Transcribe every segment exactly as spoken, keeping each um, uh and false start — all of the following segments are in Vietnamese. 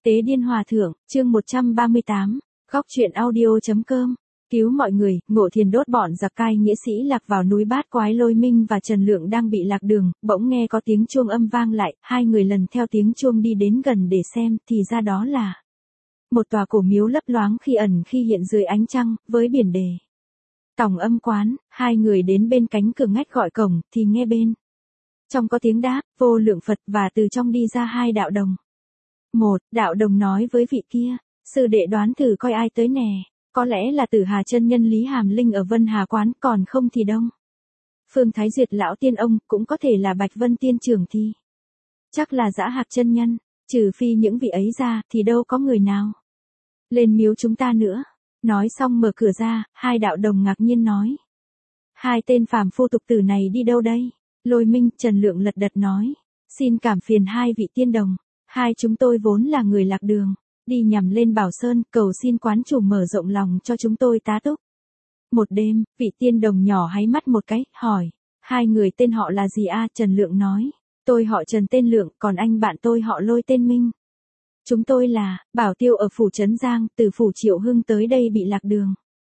Tế Điên Hòa Thượng, chương một trăm ba mươi tám, góc truyện audio.com. Cứu mọi người, Ngộ Thiền đốt bọn giặc cai nghĩa sĩ lạc vào núi Bát Quái. Lôi Minh và Trần Lượng đang bị lạc đường, bỗng nghe có tiếng chuông âm vang lại, hai người lần theo tiếng chuông đi đến gần để xem, thì ra đó là một tòa cổ miếu lấp loáng khi ẩn khi hiện dưới ánh trăng, với biển đề Tòng Âm Quán. Hai người đến bên cánh cửa ngách gọi cổng, thì nghe bên trong có tiếng đáp, vô lượng Phật, và từ trong đi ra hai đạo đồng. Một, đạo đồng nói với vị kia, sư đệ đoán thử coi ai tới nè, có lẽ là Tử Hà chân nhân Lý Hàm Linh ở Vân Hà Quán, còn không thì Đông Phương Thái Duyệt lão tiên ông, cũng có thể là Bạch Vân tiên trưởng thì chắc là Dã Hạc chân nhân, trừ phi những vị ấy ra, thì đâu có người nào lên miếu chúng ta nữa. Nói xong mở cửa ra, hai đạo đồng ngạc nhiên nói, hai tên phàm phu tục tử này đi đâu đây? Lôi Minh, Trần Lượng lật đật nói, xin cảm phiền hai vị tiên đồng, hai chúng tôi vốn là người lạc đường, đi nhằm lên Bảo Sơn, cầu xin quán chủ mở rộng lòng cho chúng tôi tá túc một đêm. Vị tiên đồng nhỏ háy mắt một cái, hỏi, hai người tên họ là gì a? Trần Lượng nói, tôi họ Trần tên Lượng, còn anh bạn tôi họ Lôi tên Minh. Chúng tôi là bảo tiêu ở phủ Trấn Giang, từ phủ Triệu Hưng tới đây bị lạc đường.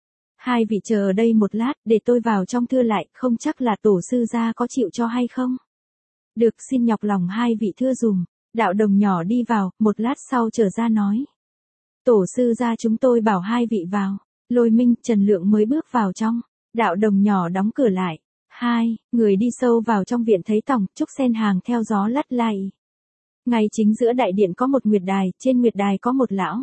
Hai vị chờ ở đây một lát, để tôi vào trong thưa lại, không chắc là tổ sư gia có chịu cho hay không. Được, xin nhọc lòng hai vị thưa dùm. Đạo đồng nhỏ đi vào, một lát sau trở ra nói, tổ sư gia chúng tôi bảo hai vị vào. Lôi Minh, Trần Lượng mới bước vào trong. Đạo đồng nhỏ đóng cửa lại. Hai người đi sâu vào trong viện, thấy tòng trúc sen hàng theo gió lắt lai. Ngay chính giữa đại điện có một nguyệt đài, trên nguyệt đài có một lão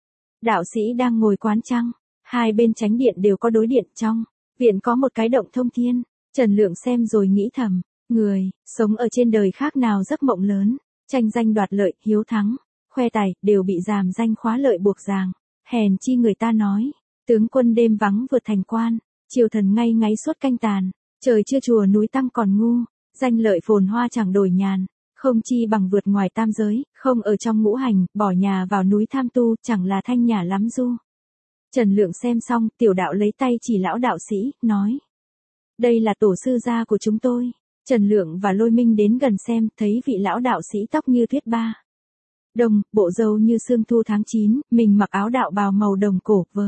đạo sĩ đang ngồi quán trăng. Hai bên chánh điện đều có đối điện, trong viện có một cái động thông thiên. Trần Lượng xem rồi nghĩ thầm, người sống ở trên đời khác nào giấc mộng lớn, tranh danh đoạt lợi, hiếu thắng, khoe tài, đều bị giàm danh khóa lợi buộc ràng. Hèn chi người ta nói, tướng quân đêm vắng vượt thành quan, triều thần ngay ngáy suốt canh tàn, trời chưa chùa núi tăng còn ngu, danh lợi phồn hoa chẳng đổi nhàn, không chi bằng vượt ngoài tam giới, không ở trong ngũ hành, bỏ nhà vào núi tham tu, chẳng là thanh nhã lắm du. Trần Lượng xem xong, tiểu đạo lấy tay chỉ lão đạo sĩ, nói, đây là tổ sư gia của chúng tôi. Trần Lượng và Lôi Minh đến gần xem, thấy vị lão đạo sĩ tóc như tuyết ba đồng, bộ râu như sương thu tháng chín, mình mặc áo đạo bào màu đồng cổ, vớ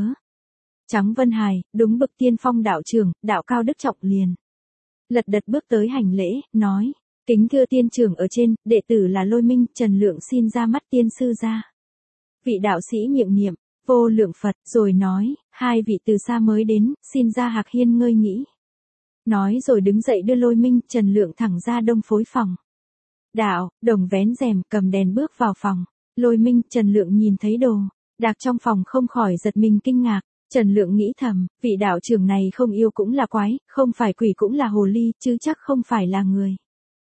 trắng vân hài, đúng bậc tiên phong đạo trưởng, đạo cao đức trọng liền. Lật đật bước tới hành lễ, nói, kính thưa tiên trưởng ở trên, đệ tử là Lôi Minh. Trần Lượng xin ra mắt tiên sư gia. Vị đạo sĩ miệng niệm, vô lượng Phật, rồi nói, hai vị từ xa mới đến, xin ra Hạc Hiên ngơi nghĩ. Nói rồi đứng dậy đưa Lôi Minh, Trần Lượng thẳng ra đông phối phòng. Đạo đồng vén rèm, cầm đèn bước vào phòng. Lôi Minh, Trần Lượng nhìn thấy đồ đạc trong phòng không khỏi giật mình kinh ngạc. Trần Lượng nghĩ thầm, vị đạo trưởng này không yêu cũng là quái, không phải quỷ cũng là hồ ly, chứ chắc không phải là người.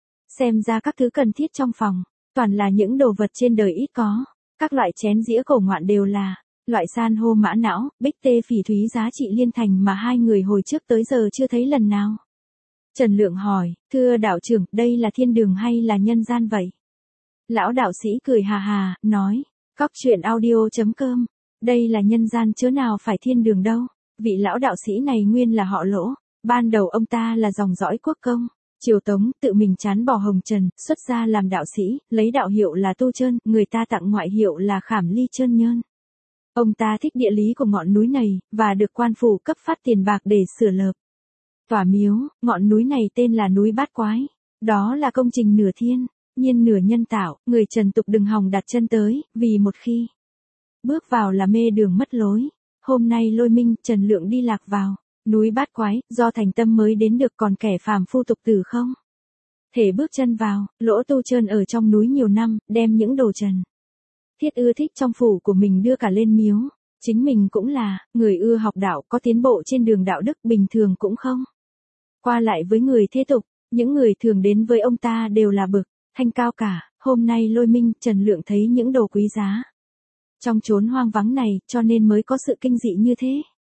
Xem ra các thứ cần thiết trong phòng, toàn là những đồ vật trên đời ít có. Các loại chén dĩa cổ ngoạn đều là loại san hô mã não, bích tê phỉ thúy giá trị liên thành mà hai người hồi trước tới giờ chưa thấy lần nào. Trần Lượng hỏi, thưa đạo trưởng, đây là thiên đường hay là nhân gian vậy? Lão đạo sĩ cười hà hà, nói, góc truyện audio.com, đây là nhân gian chớ nào phải thiên đường đâu. Vị lão đạo sĩ này nguyên là họ Lỗ, ban đầu ông ta là dòng dõi quốc công triều Tống, tự mình chán bỏ hồng trần, xuất gia làm đạo sĩ, lấy đạo hiệu là Tu Trơn, người ta tặng ngoại hiệu là Khảm Ly Trơn Nhơn. Ông ta thích địa lý của ngọn núi này, và được quan phủ cấp phát tiền bạc để sửa lợp tòa miếu. Ngọn núi này tên là núi Bát Quái. Đó là công trình nửa thiên nhiên nửa nhân tạo, người trần tục đừng hòng đặt chân tới, vì một khi bước vào là mê đường mất lối. Hôm nay Lôi Minh, Trần Lượng đi lạc vào núi Bát Quái, do thành tâm mới đến được, còn kẻ phàm phu tục tử không thể bước chân vào. Lỗ Tu Trơn ở trong núi nhiều năm, đem những đồ trần thiết ưa thích trong phủ của mình đưa cả lên miếu. Chính mình cũng là người ưa học đạo, có tiến bộ trên đường đạo đức, bình thường cũng không qua lại với người thế tục. Những người thường đến với ông ta đều là bậc thanh cao cả. Hôm nay Lôi Minh, Trần Lượng thấy những đồ quý giá trong chốn hoang vắng này, cho nên mới có sự kinh dị như thế.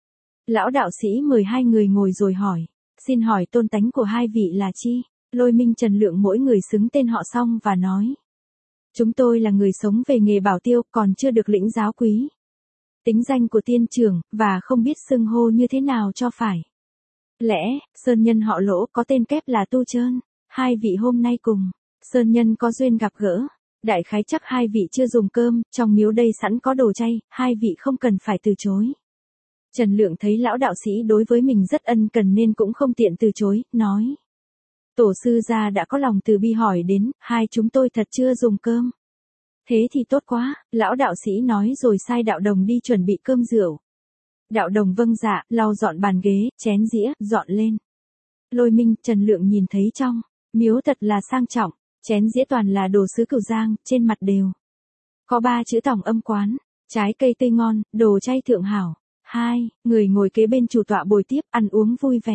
Lão đạo sĩ mời hai người ngồi rồi hỏi, xin hỏi tôn tánh của hai vị là chi? Lôi Minh, Trần Lượng mỗi người xứng tên họ xong và nói, chúng tôi là người sống về nghề bảo tiêu, còn chưa được lĩnh giáo quý tính danh của tiên trưởng, và không biết xưng hô như thế nào cho phải. Lẽ sơn nhân họ Lỗ có tên kép là Tu Trơn. Hai vị hôm nay cùng sơn nhân có duyên gặp gỡ, Đại khái chắc hai vị chưa dùng cơm, trong miếu đây sẵn có đồ chay, hai vị không cần phải từ chối. Trần Lượng thấy lão đạo sĩ đối với mình rất ân cần nên cũng không tiện từ chối, nói. Tổ sư gia đã có lòng từ bi hỏi đến, hai chúng tôi thật chưa dùng cơm. Thế thì tốt quá, lão đạo sĩ nói rồi sai đạo đồng đi chuẩn bị cơm rượu. Đạo đồng vâng dạ, lau dọn bàn ghế, chén dĩa, dọn lên. Lôi Minh, Trần Lượng nhìn thấy trong miếu thật là sang trọng, chén dĩa toàn là đồ sứ Cửu Giang, trên mặt đều có ba chữ Tòng Âm Quán, trái cây tươi ngon, đồ chay thượng hảo. Hai người ngồi kế bên chủ tọa bồi tiếp, ăn uống vui vẻ.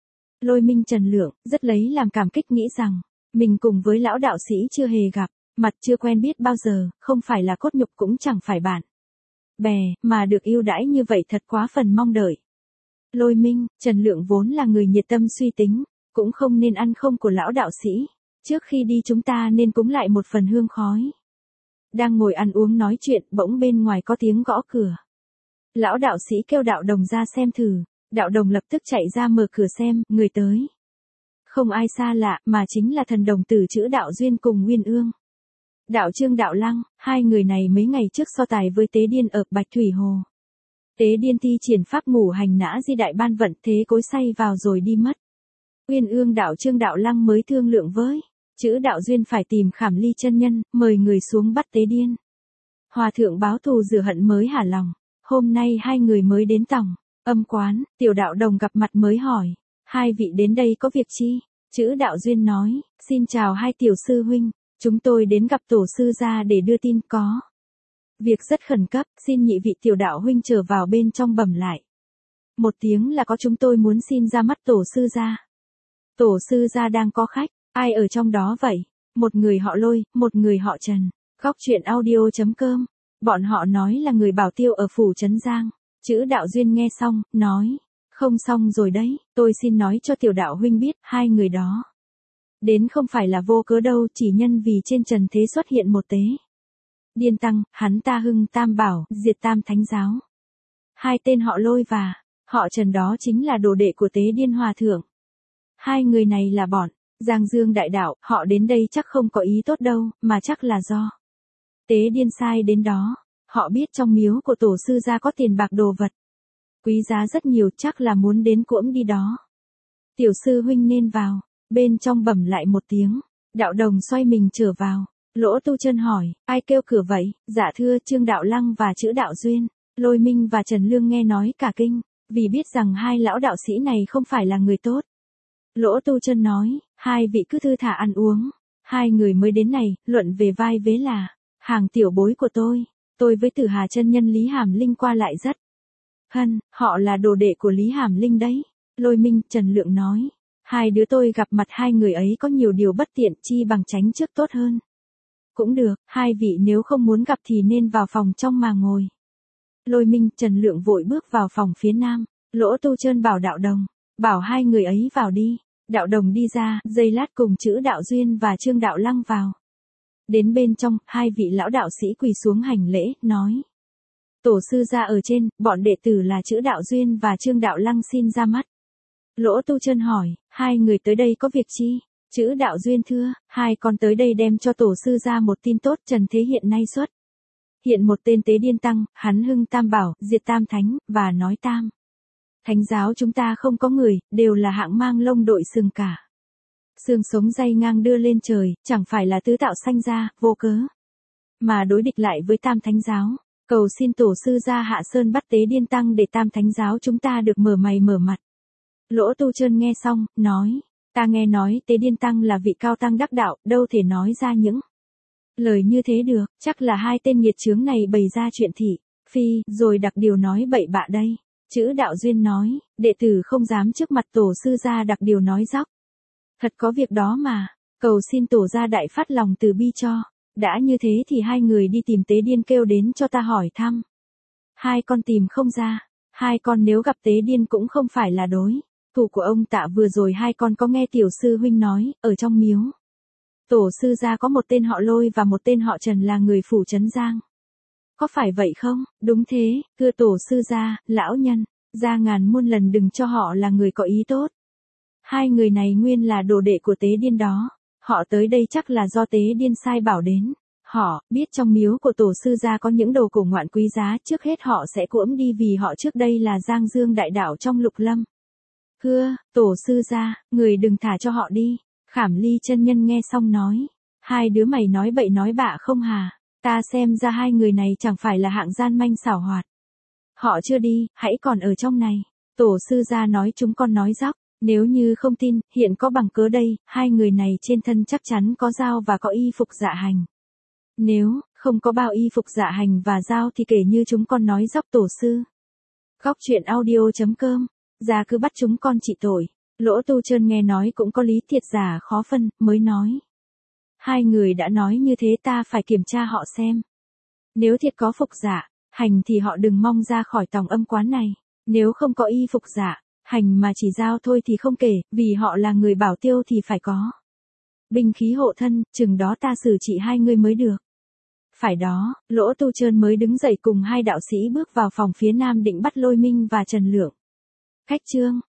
Lôi Minh Trần Lượng rất lấy làm cảm kích, nghĩ rằng mình cùng với lão đạo sĩ chưa hề gặp mặt, chưa quen biết bao giờ, không phải là cốt nhục cũng chẳng phải bạn bè, mà được ưu đãi như vậy thật quá phần mong đợi. Lôi Minh, Trần Lượng vốn là người nhiệt tâm suy tính, cũng không nên ăn không của lão đạo sĩ. Trước khi đi chúng ta nên cúng lại một phần hương khói. Đang ngồi ăn uống nói chuyện, bỗng bên ngoài có tiếng gõ cửa. Lão đạo sĩ kêu đạo đồng ra xem thử. Đạo đồng lập tức chạy ra mở cửa xem, người tới không ai xa lạ, mà chính là thần đồng tử chữ Đạo Duyên cùng Nguyên Ương. Đạo Trương Đạo Lăng, hai người này mấy ngày trước so tài với Tế Điên ở Bạch Thủy Hồ. Tế Điên thi triển pháp ngủ hành nã di đại ban vận, thế cối say vào rồi đi mất. Nguyên Ương đạo Trương Đạo Lăng mới thương lượng với chữ Đạo Duyên phải tìm Khảm Ly chân nhân, mời người xuống bắt Tế Điên. Hòa thượng báo thù rửa hận mới hả lòng. Hôm nay hai người mới đến Tòng Âm Quán, tiểu đạo đồng gặp mặt mới hỏi, hai vị đến đây có việc chi? Chữ Đạo Duyên nói, xin chào hai tiểu sư huynh, chúng tôi đến gặp tổ sư gia để đưa tin, có việc rất khẩn cấp, xin nhị vị tiểu đạo huynh trở vào bên trong bẩm lại. Một tiếng là có, chúng tôi muốn xin ra mắt tổ sư gia. Tổ sư gia đang có khách, ai ở trong đó vậy? Một người họ Lôi, một người họ Trần. Góc truyện audio chấm com. Bọn họ nói là người bảo tiêu ở phủ Trấn Giang. Chữ Đạo Duyên nghe xong, nói, không xong rồi đấy, tôi xin nói cho tiểu đạo huynh biết, hai người đó đến không phải là vô cớ đâu, chỉ nhân vì trên trần thế xuất hiện một Tế Điên tăng, hắn ta hưng Tam Bảo, diệt Tam Thánh giáo. Hai tên họ Lôi và họ Trần đó chính là đồ đệ của Tế Điên Hòa thượng. Hai người này là bọn Giang Dương đại đạo, họ đến đây chắc không có ý tốt đâu, mà chắc là do Tế Điên sai đến đó. Họ biết trong miếu của tổ sư gia có tiền bạc đồ vật quý giá rất nhiều, chắc là muốn đến cuỗm đi đó. Tiểu sư huynh nên vào. Bên trong bẩm lại một tiếng. Đạo đồng xoay mình trở vào. Lỗ Tu Chân hỏi, ai kêu cửa vậy? Dạ thưa Trương Đạo Lăng và chữ Đạo Duyên. Lôi Minh và Trần Lương nghe nói cả kinh, vì biết rằng hai lão đạo sĩ này không phải là người tốt. Lỗ Tu Chân nói, hai vị cứ thư thả ăn uống. Hai người mới đến này, luận về vai vế là hàng tiểu bối của tôi. Tôi với Tử Hà chân nhân Lý Hàm Linh qua lại rất hân, họ là đồ đệ của Lý Hàm Linh đấy. Lôi Minh, Trần Lượng nói, hai đứa tôi gặp mặt hai người ấy có nhiều điều bất tiện, chi bằng tránh trước tốt hơn. Cũng được, hai vị nếu không muốn gặp thì nên vào phòng trong mà ngồi. Lôi Minh, Trần Lượng vội bước vào phòng phía nam. Lỗ Tu Chân bảo đạo đồng, bảo hai người ấy vào đi. Đạo đồng đi ra, giây lát cùng chữ Đạo Duyên và Trương Đạo Lăng vào. Đến bên trong, hai vị lão đạo sĩ quỳ xuống hành lễ, nói. Tổ sư gia ở trên, bọn đệ tử là chữ Đạo Duyên và Trương Đạo Lăng xin ra mắt. Lỗ Tu Chân hỏi, hai người tới đây có việc chi? Chữ Đạo Duyên thưa, hai con tới đây đem cho tổ sư gia một tin tốt, trần thế hiện nay xuất hiện một tên Tế Điên tăng, hắn hưng Tam Bảo, diệt Tam Thánh, và nói Tam Thánh giáo chúng ta không có người, đều là hạng mang lông đội sừng cả. Xương sống day ngang đưa lên trời, chẳng phải là tứ tạo sanh ra, vô cớ mà đối địch lại với Tam Thánh giáo. Cầu xin tổ sư gia hạ sơn bắt Tế Điên tăng để Tam Thánh giáo chúng ta được mở mày mở mặt. Lỗ Tu Chân nghe xong, nói, ta nghe nói Tế Điên tăng là vị cao tăng đắc đạo, đâu thể nói ra những lời như thế được, chắc là hai tên nghiệt chướng này bày ra chuyện thị phi, rồi đặc điều nói bậy bạ đây. Chữ Đạo Duyên nói, đệ tử không dám trước mặt tổ sư gia đặc điều nói dóc. Thật có việc đó mà, cầu xin tổ gia đại phát lòng từ bi cho. Đã như thế thì hai người đi tìm Tế Điên kêu đến cho ta hỏi thăm. Hai con tìm không ra, hai con nếu gặp Tế Điên cũng không phải là đối thủ của ông Tạ. Vừa rồi hai con có nghe tiểu sư huynh nói, ở trong miếu tổ sư gia có một tên họ Lôi và một tên họ Trần là người phủ Trấn Giang. Có phải vậy không? Đúng thế, thưa tổ sư gia, lão nhân, ra ngàn muôn lần đừng cho họ là người có ý tốt. Hai người này nguyên là đồ đệ của Tế Điên đó. Họ tới đây chắc là do Tế Điên sai bảo đến. Họ biết trong miếu của tổ sư gia có những đồ cổ ngoạn quý giá, trước hết họ sẽ cuỗm đi vì họ trước đây là Giang Dương đại đạo trong lục lâm. Hưa, tổ sư gia, người đừng thả cho họ đi. Khảm Ly chân nhân nghe xong nói. Hai đứa mày nói bậy nói bạ không hà? Ta xem ra hai người này chẳng phải là hạng gian manh xảo hoạt. Họ chưa đi, hãy còn ở trong này. Tổ sư gia nói chúng con nói dóc. Nếu như không tin, hiện có bằng cớ đây, hai người này trên thân chắc chắn có dao và có y phục dạ hành. Nếu không có bao y phục dạ hành và dao thì kể như chúng con nói dóc tổ sư. Góc truyện audio chấm com. Gia cứ bắt chúng con trị tội. Lỗ Tu Trơn nghe nói cũng có lý, thiệt giả khó phân, mới nói. Hai người đã nói như thế ta phải kiểm tra họ xem. Nếu thiệt có phục dạ hành thì họ đừng mong ra khỏi tòng âm quán này. Nếu không có y phục dạ hành mà chỉ dao thôi thì không kể, vì họ là người bảo tiêu thì phải có binh khí hộ thân, chừng đó ta xử trị hai người mới được. Phải đó, Lỗ Tu Trơn mới đứng dậy cùng hai đạo sĩ bước vào phòng phía nam định bắt Lôi Minh và Trần Lượng. Cách chương